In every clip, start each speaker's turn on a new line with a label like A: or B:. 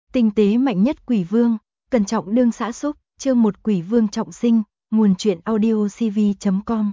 A: Tinh tế mạnh nhất quỷ vương, cẩn trọng đương xã xúc, chương 1 quỷ vương trọng sinh, nguồn truyện audio cv.com.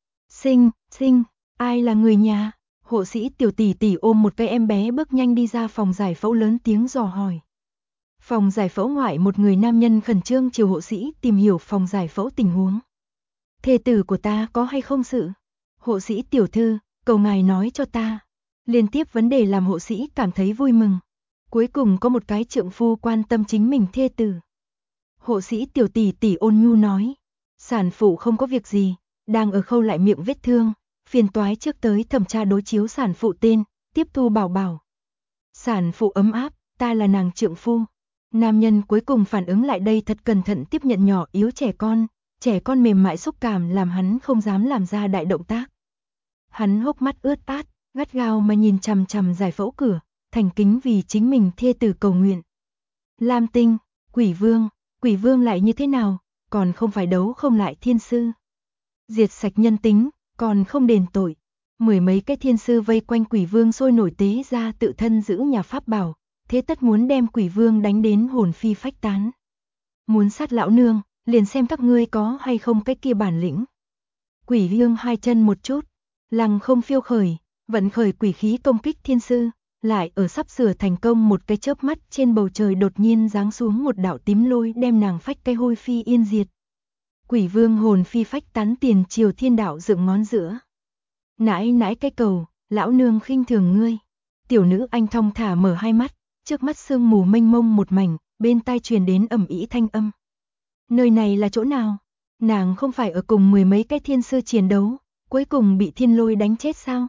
A: Sinh, ai là người nhà? Hộ sĩ Tiểu tỷ tỷ ôm một cái em bé bước nhanh đi ra phòng giải phẫu lớn tiếng dò hỏi. Phòng giải phẫu ngoại một người nam nhân khẩn trương chiều hộ sĩ tìm hiểu phòng giải phẫu tình huống. Thê tử của ta có hay không sự? Hộ sĩ tiểu thư, cầu ngài nói cho ta. Liên tiếp vấn đề làm hộ sĩ cảm thấy vui mừng. Cuối cùng có một cái trượng phu quan tâm chính mình thê tử. Hộ sĩ Tiểu tỷ tỷ ôn nhu nói. Sản phụ không có việc gì, đang ở khâu lại miệng vết thương. Phiền toái trước tới thẩm tra đối chiếu sản phụ tên, tiếp thu bảo bảo. Sản phụ ấm áp, ta là nàng trượng phu. Nam nhân cuối cùng phản ứng lại đây, thật cẩn thận tiếp nhận nhỏ yếu trẻ con mềm mại xúc cảm làm hắn không dám làm ra đại động tác. Hắn hốc mắt ướt át, gắt gao mà nhìn chằm chằm giải phẫu cửa, thành kính vì chính mình thê tử cầu nguyện. Lam Tinh, quỷ vương lại như thế nào, còn không phải đấu không lại thiên sư. Diệt sạch nhân tính, còn không đền tội. Mười mấy cái thiên sư vây quanh quỷ vương sôi nổi tế ra tự thân giữ nhà pháp bảo, thế tất muốn đem quỷ vương đánh đến hồn phi phách tán. Muốn sát lão nương, liền xem các ngươi có hay không cái kia bản lĩnh. Quỷ vương hai chân một chút, lăng không phiêu khởi, vận khởi quỷ khí công kích thiên sư, lại ở sắp sửa thành công một cái chớp mắt trên bầu trời đột nhiên giáng xuống một đạo tím lôi đem nàng phách cái hôi phi yên diệt. Quỷ vương hồn phi phách tán tiền triều thiên đạo dựng ngón giữa. Nãi cái cầu, lão nương khinh thường ngươi. Tiểu nữ anh thong thả mở hai mắt, trước mắt sương mù mênh mông một mảnh, bên tai truyền đến ầm ĩ thanh âm. Nơi này là chỗ nào? Nàng không phải ở cùng mười mấy cái thiên sư chiến đấu, cuối cùng bị thiên lôi đánh chết sao?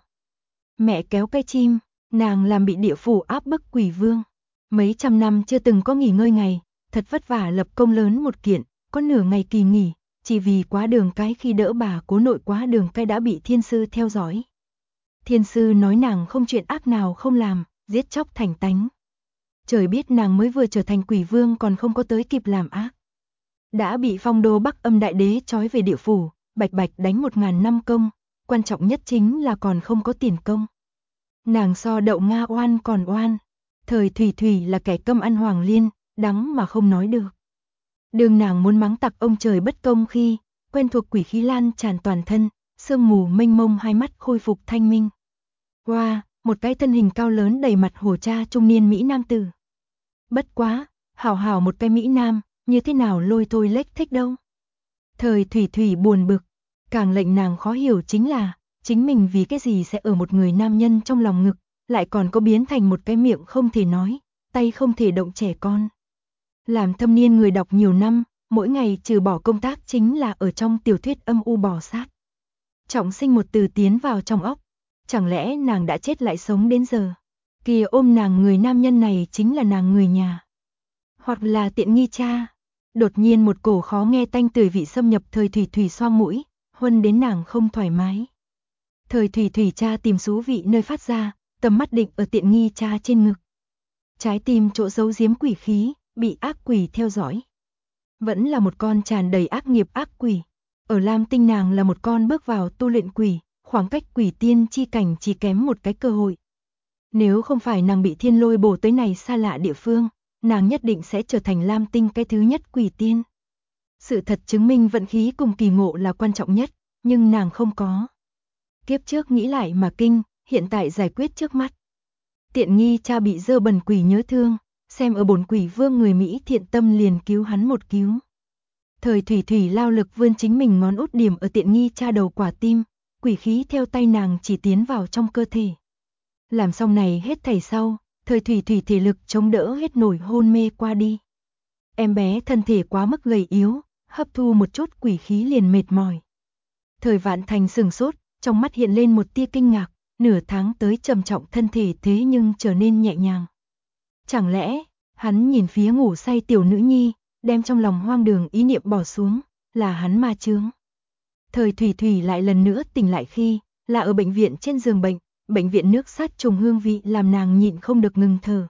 A: Mẹ kéo cây chim, nàng làm bị địa phủ áp bức quỷ vương. Mấy trăm năm chưa từng có nghỉ ngơi ngày, thật vất vả lập công lớn một kiện, có nửa ngày kỳ nghỉ, chỉ vì quá đường cái khi đỡ bà cố nội quá đường cái đã bị thiên sư theo dõi. Thiên sư nói nàng không chuyện ác nào không làm, giết chóc thành tánh. Trời biết nàng mới vừa trở thành quỷ vương còn không có tới kịp làm ác. Đã bị Phong Đô Bắc Âm Đại Đế trói về địa phủ, bạch bạch đánh 1000 năm công, quan trọng nhất chính là còn không có tiền công. Nàng so đậu Nga oan còn oan, thời thủy thủy là kẻ câm ăn hoàng liên, đắng mà không nói được. Đường nàng muốn mắng tặc ông trời bất công khi, quen thuộc quỷ khí lan tràn toàn thân, sương mù mênh mông hai mắt khôi phục thanh minh. Wow, một cái thân hình cao lớn đầy mặt hổ cha trung niên Mỹ Nam tử. Bất quá, hảo một cái Mỹ Nam, như thế nào lôi thôi lếch thích đâu. Thời thủy thủy buồn bực, càng lệnh nàng khó hiểu chính là, chính mình vì cái gì sẽ ở một người nam nhân trong lòng ngực, lại còn có biến thành một cái miệng không thể nói, tay không thể động trẻ con. Làm thâm niên người đọc nhiều năm, mỗi ngày trừ bỏ công tác chính là ở trong tiểu thuyết âm u bò sát. Trọng sinh một từ tiến vào trong óc, chẳng lẽ nàng đã chết lại sống đến giờ? Kìa ôm nàng người nam nhân này chính là nàng người nhà. Hoặc là tiện nghi cha. Đột nhiên một cổ khó nghe tanh tưởi vị xâm nhập thời thủy thủy xoang mũi, huân đến nàng không thoải mái. Thời thủy thủy cha tìm xú vị nơi phát ra, tầm mắt định ở tiện nghi cha trên ngực. Trái tim chỗ giấu giếm quỷ khí, bị ác quỷ theo dõi. Vẫn là một con tràn đầy ác nghiệp ác quỷ. Ở Lam Tinh nàng là một con bước vào tu luyện quỷ, khoảng cách quỷ tiên chi cảnh chỉ kém một cái cơ hội. Nếu không phải nàng bị thiên lôi bổ tới này xa lạ địa phương, nàng nhất định sẽ trở thành Lam Tinh cái thứ nhất quỷ tiên. Sự thật chứng minh vận khí cùng kỳ ngộ là quan trọng nhất, nhưng nàng không có. Kiếp trước nghĩ lại mà kinh, hiện tại giải quyết trước mắt. Tiện nghi cha bị dơ bẩn quỷ nhớ thương, xem ở bổn quỷ vương người Mỹ thiện tâm liền cứu hắn một cứu. Thời thủy thủy lao lực vươn chính mình ngón út điểm ở tiện nghi cha đầu quả tim, quỷ khí theo tay nàng chỉ tiến vào trong cơ thể. Làm xong này hết thảy sau, thời thủy thủy thể lực chống đỡ hết nổi hôn mê qua đi. Em bé thân thể quá mức gầy yếu, hấp thu một chút quỷ khí liền mệt mỏi. Thời Vạn Thành sửng sốt, trong mắt hiện lên một tia kinh ngạc, nửa tháng tới trầm trọng thân thể thế nhưng trở nên nhẹ nhàng. Chẳng lẽ, hắn nhìn phía ngủ say tiểu nữ nhi, đem trong lòng hoang đường ý niệm bỏ xuống, là hắn ma chướng. Thời thủy thủy lại lần nữa tỉnh lại khi, là ở bệnh viện trên giường bệnh viện nước sát trùng hương vị làm nàng nhịn không được ngừng thở.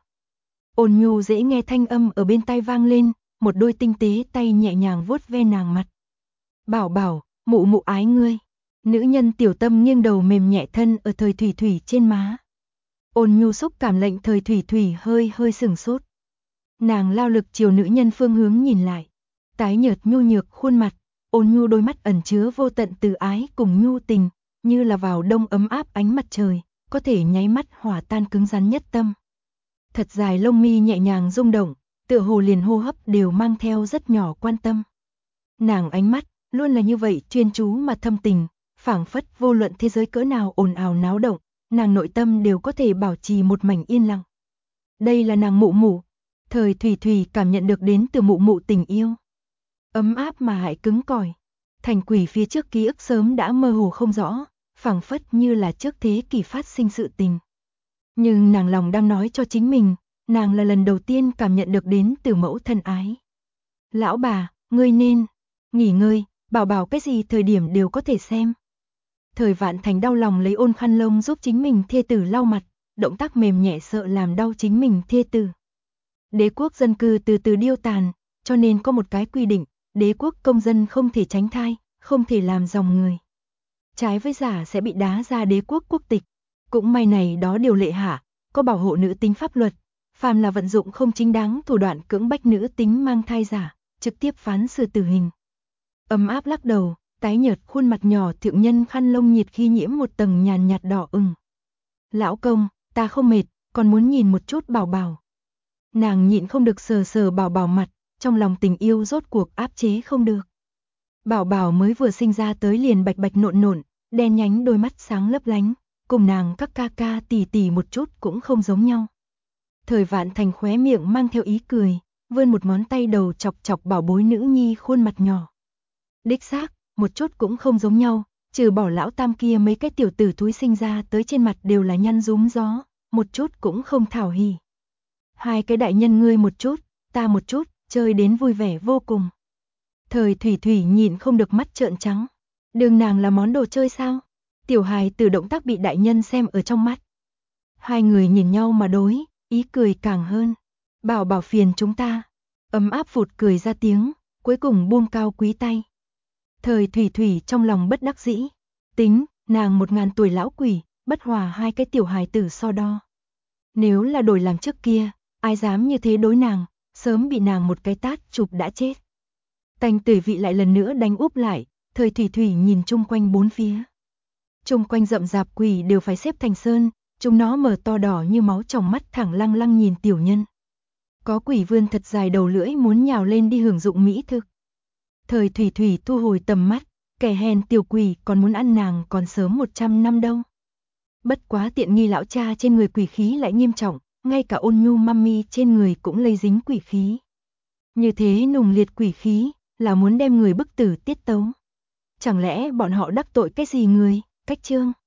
A: Ôn nhu dễ nghe thanh âm ở bên tai vang lên, một đôi tinh tế tay nhẹ nhàng vuốt ve nàng mặt. Bảo bảo, mụ mụ ái ngươi. Nữ nhân tiểu tâm nghiêng đầu mềm nhẹ thân ở thời thủy thủy trên má. Ôn nhu xúc cảm lệnh thời thủy thủy hơi sừng sốt. Nàng lao lực chiều nữ nhân phương hướng nhìn lại. Tái nhợt nhu nhược khuôn mặt, ôn nhu đôi mắt ẩn chứa vô tận từ ái cùng nhu tình, như là vào đông ấm áp ánh mặt trời, có thể nháy mắt hòa tan cứng rắn nhất tâm. Thật dài lông mi nhẹ nhàng rung động, tựa hồ liền hô hấp đều mang theo rất nhỏ quan tâm. Nàng ánh mắt luôn là như vậy chuyên chú mà thâm tình, phảng phất vô luận thế giới cỡ nào ồn ào náo động, nàng nội tâm đều có thể bảo trì một mảnh yên lặng. Đây là nàng mụ mụ. Thời Thủy Thủy cảm nhận được đến từ mụ mụ tình yêu. Ấm áp mà hại cứng cỏi. Thành quỷ phía trước ký ức sớm đã mơ hồ không rõ, phảng phất như là trước thế kỷ phát sinh sự tình. Nhưng nàng lòng đang nói cho chính mình, nàng là lần đầu tiên cảm nhận được đến từ mẫu thân ái. Lão bà, ngươi nên nghỉ ngơi, bảo bảo cái gì thời điểm đều có thể xem. Thời Vạn Thành đau lòng lấy ôn khăn lông giúp chính mình thê tử lau mặt, động tác mềm nhẹ sợ làm đau chính mình thê tử. Đế quốc dân cư từ từ điêu tàn, cho nên có một cái quy định, đế quốc công dân không thể tránh thai, không thể làm dòng người. Trái với giả sẽ bị đá ra đế quốc quốc tịch. Cũng may này đó điều lệ hạ, có bảo hộ nữ tính pháp luật, phàm là vận dụng không chính đáng thủ đoạn cưỡng bách nữ tính mang thai giả, trực tiếp phán xử tử hình. Ấm áp lắc đầu, tái nhợt khuôn mặt nhỏ thượng nhân khăn lông nhiệt khi nhiễm một tầng nhàn nhạt đỏ ửng. Lão công, ta không mệt, còn muốn nhìn một chút bảo bảo. Nàng nhịn không được sờ sờ bảo bảo mặt, trong lòng tình yêu rốt cuộc áp chế không được. Bảo bảo mới vừa sinh ra tới liền bạch bạch nộn nộn, đen nhánh đôi mắt sáng lấp lánh, cùng nàng các ca ca tỷ tỷ một chút cũng không giống nhau. Thời Vạn Thành khóe miệng mang theo ý cười, vươn một ngón tay đầu chọc chọc bảo bối nữ nhi khuôn mặt nhỏ. Đích xác, một chút cũng không giống nhau, trừ bỏ lão tam kia mấy cái tiểu tử thúi sinh ra tới trên mặt đều là nhăn rúm gió, một chút cũng không thảo hỉ. Hai cái đại nhân ngươi một chút, ta một chút, chơi đến vui vẻ vô cùng. Thời Thủy Thủy nhìn không được mắt trợn trắng. Đường nàng là món đồ chơi sao? Tiểu hài từ động tác bị đại nhân xem ở trong mắt. Hai người nhìn nhau mà đối, ý cười càng hơn. Bảo bảo phiền chúng ta. Ấm áp phụt cười ra tiếng, cuối cùng buông cao quý tay. Thời Thủy Thủy trong lòng bất đắc dĩ. Tính, nàng 1000 tuổi lão quỷ, bất hòa hai cái tiểu hài tử so đo. Nếu là đổi làm trước kia, ai dám như thế đối nàng, sớm bị nàng một cái tát chụp đã chết. Tanh tưởi vị lại lần nữa đánh úp lại, Thời Thủy Thủy nhìn chung quanh bốn phía. Chung quanh rậm rạp quỷ đều phải xếp thành sơn, chúng nó mở to đỏ như máu tròng mắt thẳng lăng lăng nhìn tiểu nhân. Có quỷ vươn thật dài đầu lưỡi muốn nhào lên đi hưởng dụng mỹ thực. Thời Thủy Thủy thu hồi tầm mắt, kẻ hèn tiểu quỷ còn muốn ăn nàng còn sớm 100 năm đâu. Bất quá tiện nghi lão cha trên người quỷ khí lại nghiêm trọng, ngay cả ôn nhu mami trên người cũng lây dính quỷ khí. Như thế nùng liệt quỷ khí, là muốn đem người bức tử tiết tấu. Chẳng lẽ bọn họ đắc tội cái gì người, cách chương?